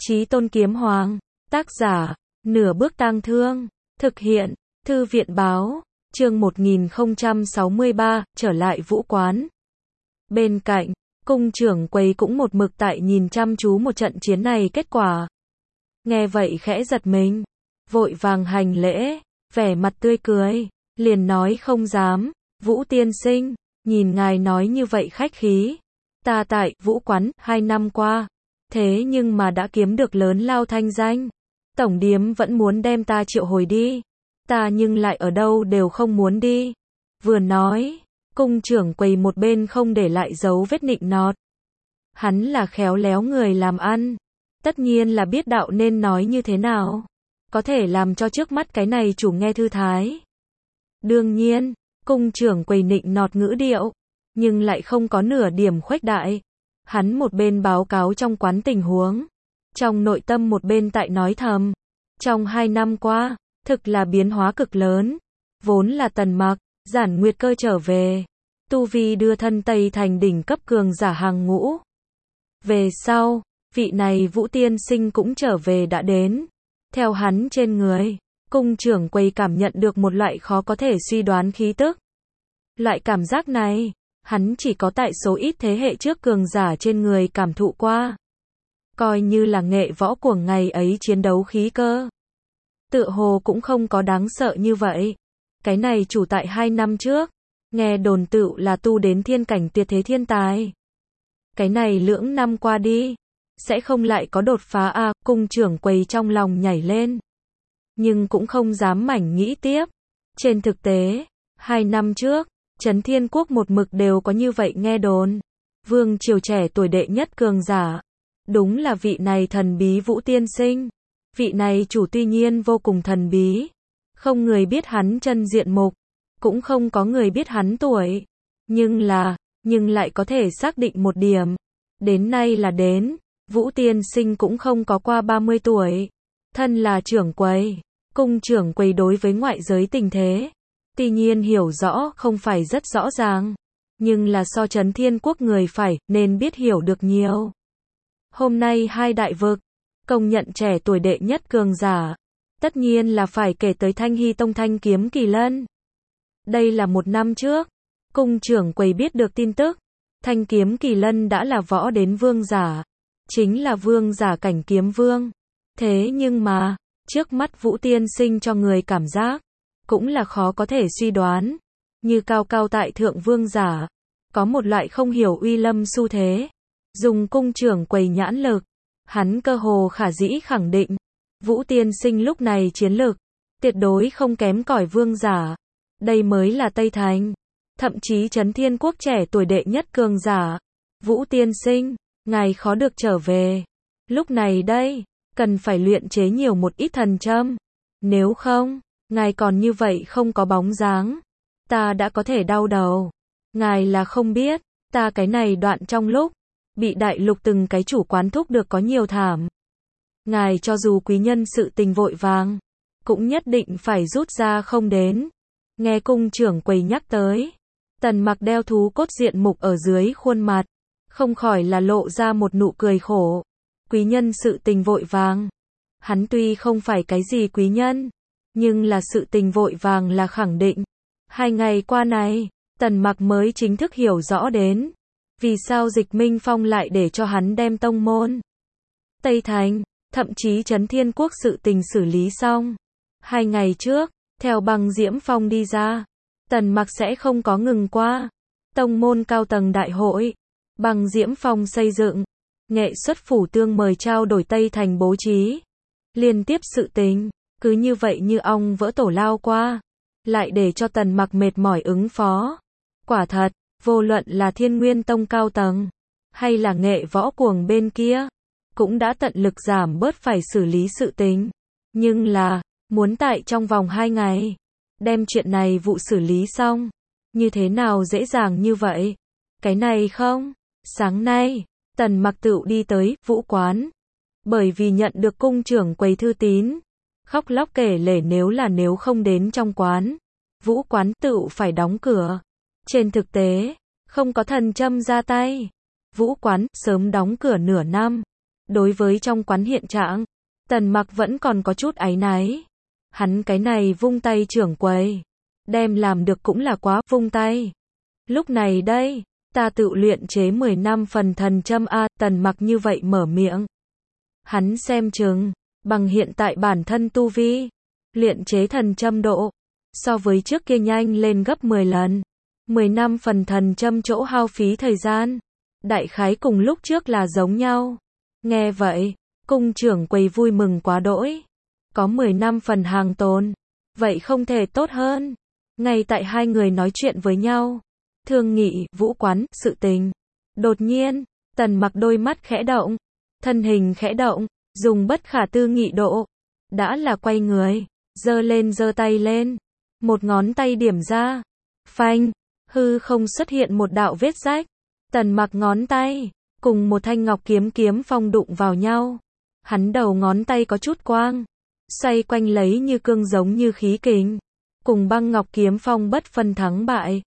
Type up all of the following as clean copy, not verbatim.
Chí Tôn Kiếm Hoàng, tác giả, Nửa Bước Tang Thương, thực hiện, Thư viện báo, chương 1063, trở lại vũ quán. Bên cạnh, cung trưởng quầy cũng một mực tại nhìn chăm chú một trận chiến này kết quả. Nghe vậy khẽ giật mình, vội vàng hành lễ, vẻ mặt tươi cười, liền nói không dám, Vũ tiên sinh, nhìn ngài nói như vậy khách khí. Ta tại vũ quán 2 năm qua, thế nhưng mà đã kiếm được lớn lao thanh danh. Tổng điếm vẫn muốn đem ta triệu hồi đi, ta nhưng lại ở đâu đều không muốn đi. Vừa nói, cung trưởng quầy một bên không để lại dấu vết nịnh nọt. Hắn là khéo léo người làm ăn, tất nhiên là biết đạo nên nói như thế nào, có thể làm cho trước mắt cái này chủ nghe thư thái. Đương nhiên, cung trưởng quầy nịnh nọt ngữ điệu, nhưng lại không có nửa điểm khuếch đại. Hắn một bên báo cáo trong quán tình huống, trong nội tâm một bên tại nói thầm. Trong 2 năm qua, thực là biến hóa cực lớn. Vốn là Tần Mặc, Giản Nguyệt Cơ trở về, tu vi đưa thân Tây thành đỉnh cấp cường giả hàng ngũ. Về sau, vị này Vũ tiên sinh cũng trở về đã đến. Theo hắn trên người, cung trưởng quầy cảm nhận được một loại khó có thể suy đoán khí tức. Loại cảm giác này, hắn chỉ có tại số ít thế hệ trước cường giả trên người cảm thụ qua. Coi như là nghệ võ của ngày ấy chiến đấu khí cơ, tựa hồ cũng không có đáng sợ như vậy. Cái này chủ tại 2 năm trước, nghe đồn tựu là tu đến thiên cảnh tuyệt thế thiên tài. Cái này lưỡng năm qua đi, sẽ không lại có đột phá à, cung trưởng quầy trong lòng nhảy lên. Nhưng cũng không dám mảnh nghĩ tiếp. Trên thực tế, 2 năm trước, Trấn Thiên Quốc một mực đều có như vậy nghe đồn. Vương triều trẻ tuổi đệ nhất cường giả, đúng là vị này thần bí Vũ tiên sinh. Vị này chủ tuy nhiên vô cùng thần bí, không người biết hắn chân diện mục, cũng không có người biết hắn tuổi. Nhưng lại có thể xác định một điểm. Đến nay là đến, Vũ tiên sinh cũng không có qua 30 tuổi. Thân là trưởng quầy, cung trưởng quầy đối với ngoại giới tình thế, tuy nhiên hiểu rõ không phải rất rõ ràng, nhưng là so Trấn Thiên Quốc người phải nên biết hiểu được nhiều. Hôm nay 2 đại vực, công nhận trẻ tuổi đệ nhất cường giả, tất nhiên là phải kể tới Thanh Hy Tông Thanh Kiếm Kỳ Lân. Đây là 1 năm trước, cung trưởng quầy biết được tin tức, Thanh Kiếm Kỳ Lân đã là võ đến vương giả, chính là vương giả cảnh kiếm vương. Thế nhưng mà, trước mắt Vũ tiên sinh cho người cảm giác, cũng là khó có thể suy đoán, như cao cao tại thượng vương giả, có một loại không hiểu uy lâm xu thế. Dùng cung trưởng quầy nhãn lực, hắn cơ hồ khả dĩ khẳng định, Vũ tiên sinh lúc này chiến lực, tuyệt đối không kém cỏi vương giả. Đây mới là Tây Thành, thậm chí Trấn Thiên Quốc trẻ tuổi đệ nhất cường giả. Vũ tiên sinh, ngài khó được trở về. Lúc này đây, cần phải luyện chế nhiều một ít thần châm. Nếu không, ngài còn như vậy không có bóng dáng, ta đã có thể đau đầu. Ngài là không biết, ta cái này đoạn trong lúc bị đại lục từng cái chủ quán thúc được có nhiều thảm. Ngài cho dù quý nhân sự tình vội vàng, cũng nhất định phải rút ra không đến. Nghe cung trưởng quầy nhắc tới, Tần Mặc đeo thú cốt diện mục ở dưới khuôn mặt, không khỏi là lộ ra một nụ cười khổ. Quý nhân sự tình vội vàng. Hắn tuy không phải cái gì quý nhân, nhưng là sự tình vội vàng là khẳng định. 2 ngày qua này, Tần Mặc mới chính thức hiểu rõ đến, vì sao Dịch Minh Phong lại để cho hắn đem tông môn Tây Thành, thậm chí Trấn Thiên Quốc sự tình xử lý xong. 2 ngày trước, theo Băng Diễm Phong đi ra, Tần Mặc sẽ không có ngừng qua. Tông môn cao tầng đại hội, Băng Diễm Phong xây dựng, nghệ xuất phủ tương mời trao đổi Tây Thành bố trí. Liên tiếp sự tình, cứ như vậy như ong vỡ tổ lao qua, lại để cho Tần Mặc mệt mỏi ứng phó. Quả thật, vô luận là Thiên Nguyên Tông cao tầng, hay là nghệ võ cuồng bên kia, cũng đã tận lực giảm bớt phải xử lý sự tình. Nhưng là, muốn tại trong vòng 2 ngày, đem chuyện này vụ xử lý xong, như thế nào dễ dàng như vậy? Cái này không? Sáng nay, Tần Mặc tựu đi tới vũ quán, bởi vì nhận được cung trưởng quầy thư tín, khóc lóc kể lể nếu không đến trong quán, vũ quán tựu phải đóng cửa. Trên thực tế, không có thần châm ra tay, vũ quán sớm đóng cửa nửa năm. Đối với trong quán hiện trạng, Tần Mặc vẫn còn có chút áy náy. Hắn cái này vung tay trưởng quầy, đem làm được cũng là quá vung tay. Lúc này đây, ta tự luyện chế 10 năm phần thần châm a, Tần Mặc như vậy mở miệng. Hắn xem chừng, bằng hiện tại bản thân tu vi, luyện chế thần châm độ, so với trước kia nhanh lên gấp 10 lần. 10 năm phần thần châm chỗ hao phí thời gian, đại khái cùng lúc trước là giống nhau. Nghe vậy, cung trưởng quầy vui mừng quá đỗi. Có 10 năm phần hàng tồn, vậy không thể tốt hơn. Ngay tại hai người nói chuyện với nhau, thương nghị vũ quán sự tình. Đột nhiên, Tần Mặc đôi mắt khẽ động, thân hình khẽ động, dùng bất khả tư nghị độ, đã là quay người, giơ tay lên, một ngón tay điểm ra, phanh, hư không xuất hiện một đạo vết rách. Tần Mặc ngón tay cùng một thanh ngọc kiếm phong đụng vào nhau. Hắn đầu ngón tay có chút quang, xoay quanh lấy như cương giống như khí kình, cùng băng ngọc kiếm phong bất phân thắng bại.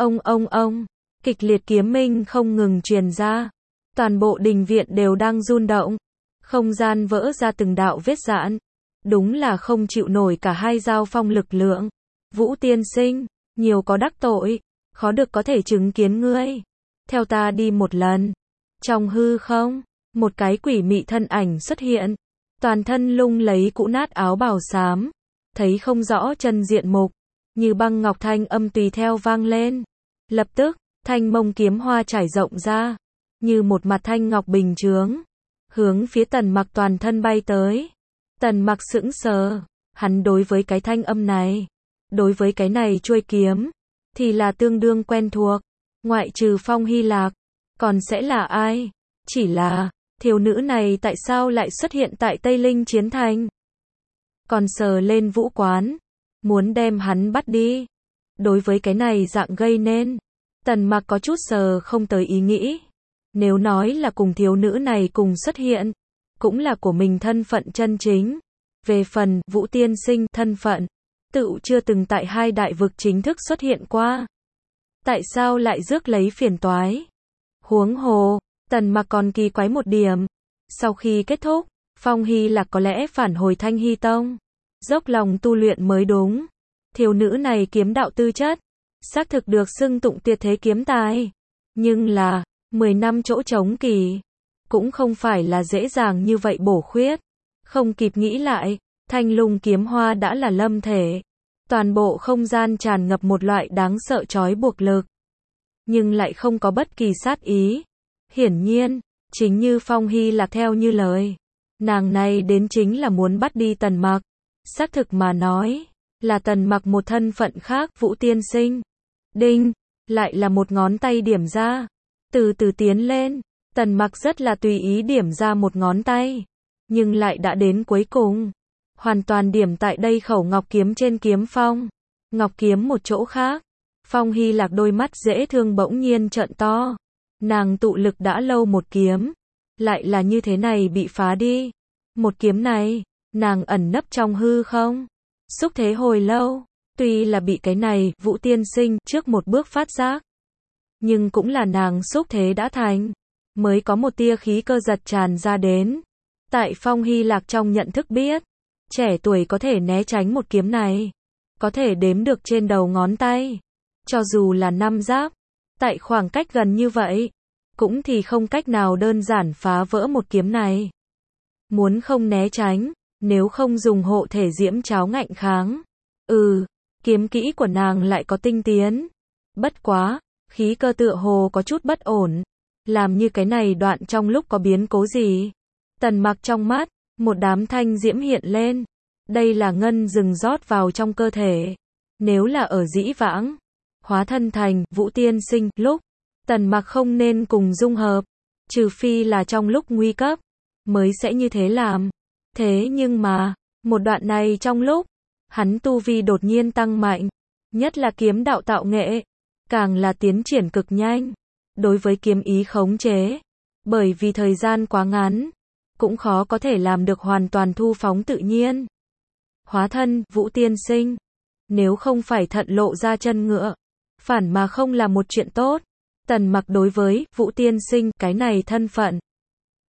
Ông, kịch liệt kiếm minh không ngừng truyền ra. Toàn bộ đình viện đều đang rung động, không gian vỡ ra từng đạo vết rạn. Đúng là không chịu nổi cả hai giao phong lực lượng. Vũ tiên sinh, nhiều có đắc tội, khó được có thể chứng kiến ngươi. Theo ta đi một lần. Trong hư không, một cái quỷ mị thân ảnh xuất hiện, toàn thân lung lấy cũ nát áo bào xám, thấy không rõ chân diện mục, như băng ngọc thanh âm tùy theo vang lên. Lập tức, thanh mông kiếm hoa trải rộng ra, như một mặt thanh ngọc bình chướng, hướng phía Tần Mặc toàn thân bay tới. Tần Mặc sững sờ, hắn đối với cái thanh âm này, đối với cái này chuôi kiếm, thì là tương đương quen thuộc, ngoại trừ Phong Hy Lạc, còn sẽ là ai? Chỉ là, thiếu nữ này tại sao lại xuất hiện tại Tây Linh Chiến Thành? Còn sờ lên vũ quán, muốn đem hắn bắt đi. Đối với cái này dạng gây nên, Tần Mặc có chút sờ không tới ý nghĩ. Nếu nói là cùng thiếu nữ này cùng xuất hiện, cũng là của mình thân phận chân chính. Về phần Vũ tiên sinh thân phận, tựu chưa từng tại hai đại vực chính thức xuất hiện qua. Tại sao lại rước lấy phiền toái? Huống hồ, Tần Mặc còn kỳ quái một điểm. Sau khi kết thúc, Phong Hy Lạc có lẽ phản hồi Thanh Hy Tông, dốc lòng tu luyện mới đúng. Thiếu nữ này kiếm đạo tư chất, xác thực được xưng tụng tuyệt thế kiếm tài. Nhưng là, 10 năm chỗ trống kỳ, cũng không phải là dễ dàng như vậy bổ khuyết. Không kịp nghĩ lại, thanh lung kiếm hoa đã là lâm thể. Toàn bộ không gian tràn ngập một loại đáng sợ trói buộc lực, nhưng lại không có bất kỳ sát ý. Hiển nhiên, chính như Phong Hy Lạc theo như lời, nàng này đến chính là muốn bắt đi Tần Mặc. Xác thực mà nói, là Tần Mặc một thân phận khác. Vũ tiên sinh. Đinh, lại là một ngón tay điểm ra. Từ từ tiến lên, Tần Mặc rất là tùy ý điểm ra một ngón tay, nhưng lại đã đến cuối cùng, hoàn toàn điểm tại đây khẩu ngọc kiếm trên kiếm phong. Ngọc kiếm một chỗ khác. Phong Hy Lạc đôi mắt dễ thương bỗng nhiên trợn to. Nàng tụ lực đã lâu một kiếm, lại là như thế này bị phá đi. Một kiếm này, nàng ẩn nấp trong hư không, xúc thế hồi lâu, tuy là bị cái này Vũ tiên sinh trước một bước phát giác, nhưng cũng là nàng xúc thế đã thành, mới có một tia khí cơ giật tràn ra đến. Tại Phong Hy Lạc trong nhận thức biết, trẻ tuổi có thể né tránh một kiếm này, có thể đếm được trên đầu ngón tay. Cho dù là năm giáp, tại khoảng cách gần như vậy, cũng thì không cách nào đơn giản phá vỡ một kiếm này. Muốn không né tránh, nếu không dùng hộ thể diễm cháo ngạnh kháng. Kiếm kỹ của nàng lại có tinh tiến. Bất quá, khí cơ tựa hồ có chút bất ổn. Làm như cái này đoạn trong lúc có biến cố gì. Tần Mặc trong mắt, một đám thanh diễm hiện lên. Đây là ngân rừng rót vào trong cơ thể. Nếu là ở dĩ vãng, hóa thân thành Vũ tiên sinh lúc, Tần Mặc không nên cùng dung hợp, trừ phi là trong lúc nguy cấp, mới sẽ như thế làm. Thế nhưng mà, một đoạn này trong lúc, hắn tu vi đột nhiên tăng mạnh, nhất là kiếm đạo tạo nghệ, càng là tiến triển cực nhanh. Đối với kiếm ý khống chế, bởi vì thời gian quá ngắn, cũng khó có thể làm được hoàn toàn thu phóng tự nhiên. Hóa thân Vũ tiên sinh, nếu không phải thận lộ ra chân ngựa, phản mà không là một chuyện tốt. Tần Mặc đối với Vũ tiên sinh cái này thân phận,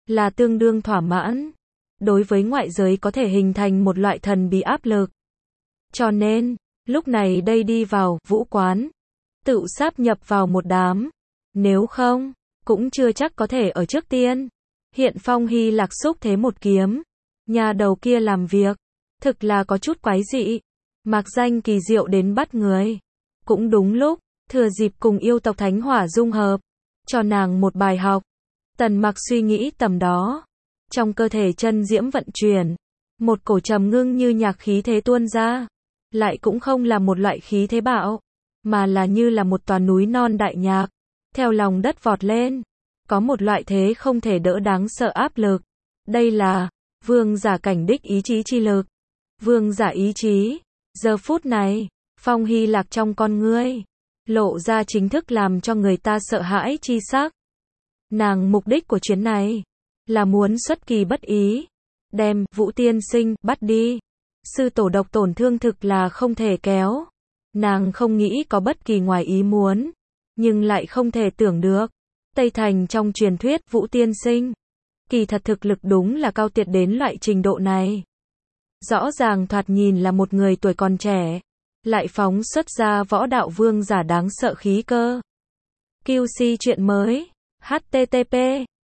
là tương đương thỏa mãn. Đối với ngoại giới có thể hình thành một loại thần bí áp lực. Cho nên, lúc này đây đi vào vũ quán, tự sáp nhập vào một đám. Nếu không, cũng chưa chắc có thể ở trước tiên. Hiện Phong Hy Lạc xúc thế một kiếm. Nhà đầu kia làm việc, thực là có chút quái dị. Mạc danh kỳ diệu đến bắt người. Cũng đúng lúc, thừa dịp cùng yêu tộc thánh hỏa dung hợp, cho nàng một bài học. Tần Mặc suy nghĩ tầm đó. Trong cơ thể chân diễm vận chuyển, một cổ trầm ngưng như nhạc khí thế tuôn ra. Lại cũng không là một loại khí thế bạo, mà là như là một tòa núi non đại nhạc, theo lòng đất vọt lên. Có một loại thế không thể đỡ đáng sợ áp lực. Đây là vương giả cảnh đích ý chí chi lực. Vương giả ý chí. Giờ phút này, Phong Hy Lạc trong con ngươi, lộ ra chính thức làm cho người ta sợ hãi chi sắc. Nàng mục đích của chuyến này, là muốn xuất kỳ bất ý, đem Vũ Tiên Sinh bắt đi. Sư tổ độc tổn thương thực là không thể kéo. Nàng không nghĩ có bất kỳ ngoài ý muốn, nhưng lại không thể tưởng được. Tây Thành trong truyền thuyết Vũ Tiên Sinh, kỳ thật thực lực đúng là cao tuyệt đến loại trình độ này. Rõ ràng thoạt nhìn là một người tuổi còn trẻ, lại phóng xuất ra võ đạo vương giả đáng sợ khí cơ. QC chuyện mới. http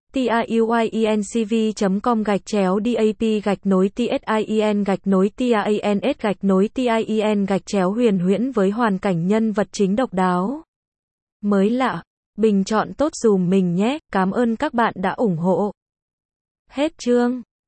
tiuyenCV.com/dap-tin-TIEN-TIANS-TIEN huyền với hoàn cảnh nhân vật chính độc đáo. Mới lạ, bình chọn tốt dùm mình nhé, cảm ơn các bạn đã ủng hộ. Hết chương.